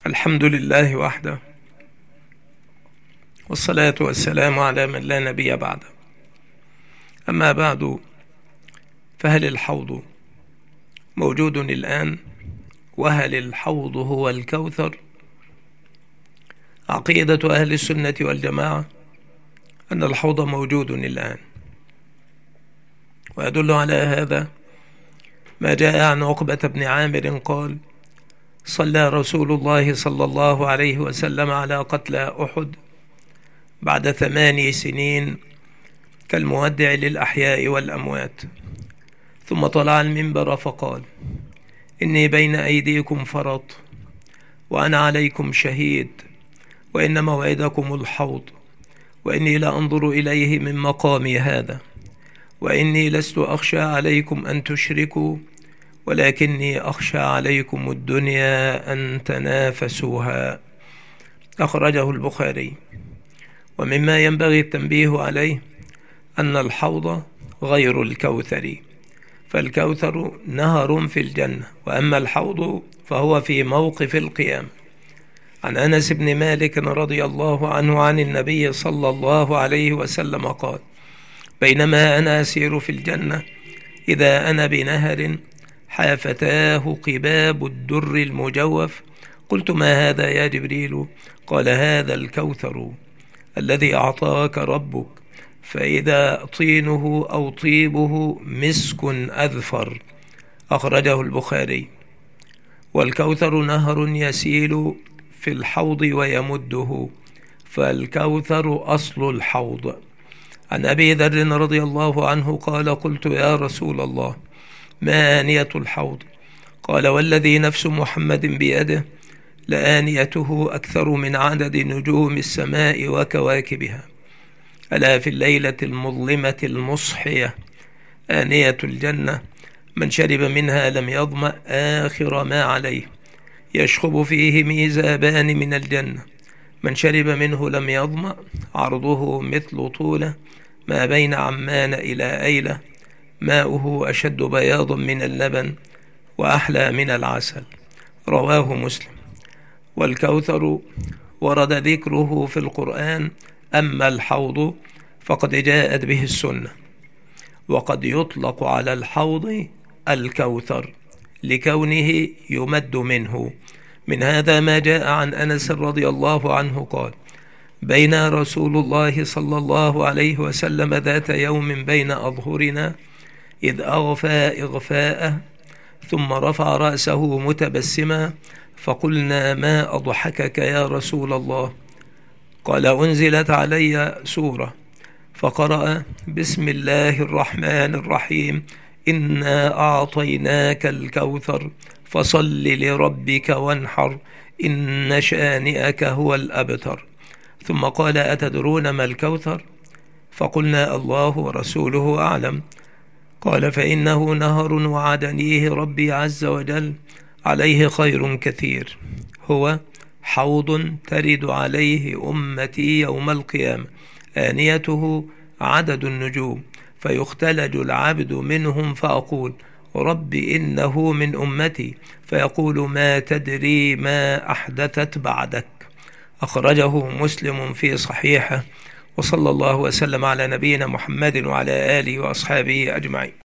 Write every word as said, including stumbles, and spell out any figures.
الحمد لله وحده، والصلاة والسلام على من لا نبي بعده. أما بعد، فهل الحوض موجود الآن؟ وهل الحوض هو الكوثر؟ عقيدة أهل السنة والجماعة أن الحوض موجود الآن، ويدل على هذا ما جاء عن عقبة بن عامر قال: صلى رسول الله صلى الله عليه وسلم على قتلى أحد بعد ثماني سنين كالمودع للأحياء والأموات، ثم طلع المنبر فقال: إني بين أيديكم فرط، وأنا عليكم شهيد، وإن موعدكم الحوض، وإني لأنظر إليه من مقامي هذا، وإني لست أخشى عليكم أن تشركوا، ولكني أخشى عليكم الدنيا أن تنافسوها. أخرجه البخاري. ومما ينبغي التنبيه عليه أن الحوض غير الكوثر، فالكوثر نهر في الجنة، وأما الحوض فهو في موقف القيامة. عن أنس بن مالك رضي الله عنه عن النبي صلى الله عليه وسلم قال: بينما أنا أسير في الجنة إذا أنا بنهر حافتاه قباب الدر المجوف، قلت: ما هذا يا جبريل؟ قال: هذا الكوثر الذي أعطاك ربك، فإذا طينه أو طيبه مسك أذفر. أخرجه البخاري. والكوثر نهر يسيل في الحوض ويمده، فالكوثر أصل الحوض. عن أبي ذر رضي الله عنه قال: قلت: يا رسول الله، ما آنية الحوض؟ قال: والذي نفس محمد بيده لآنيته أكثر من عدد نجوم السماء وكواكبها. ألا في الليلة المظلمة المصحية آنية الجنة، من شرب منها لم يظمأ آخر ما عليه، يشخب فيه ميزابان من الجنة، من شرب منه لم يظمأ، عرضه مثل طوله، ما بين عمان إلى أيلة، ماؤه أشد بياضا من اللبن وأحلى من العسل. رواه مسلم. والكوثر ورد ذكره في القرآن، أما الحوض فقد جاءت به السنة. وقد يطلق على الحوض الكوثر لكونه يمد منه. من هذا ما جاء عن أنس رضي الله عنه قال: بين رسول الله صلى الله عليه وسلم ذات يوم بين أظهرنا إذ أغفى إغفاءه، ثم رفع رأسه متبسما، فقلنا: ما أضحكك يا رسول الله؟ قال: أنزلت علي سورة، فقرأ: بسم الله الرحمن الرحيم، إنا أعطيناك الكوثر، فصل لربك وانحر، إن شانئك هو الأبتر. ثم قال: أتدرون ما الكوثر؟ فقلنا: الله ورسوله أعلم. قال: فإنه نهر وعدنيه ربي عز وجل، عليه خير كثير، هو حوض ترد عليه أمتي يوم القيامة، آنيته عدد النجوم، فيختلج العبد منهم، فأقول: رب إنه من أمتي، فيقول: ما تدري ما أحدثت بعدك. أخرجه مسلم في صحيحه. وصلى الله وسلم على نبينا محمد وعلى آله وأصحابه أجمعين.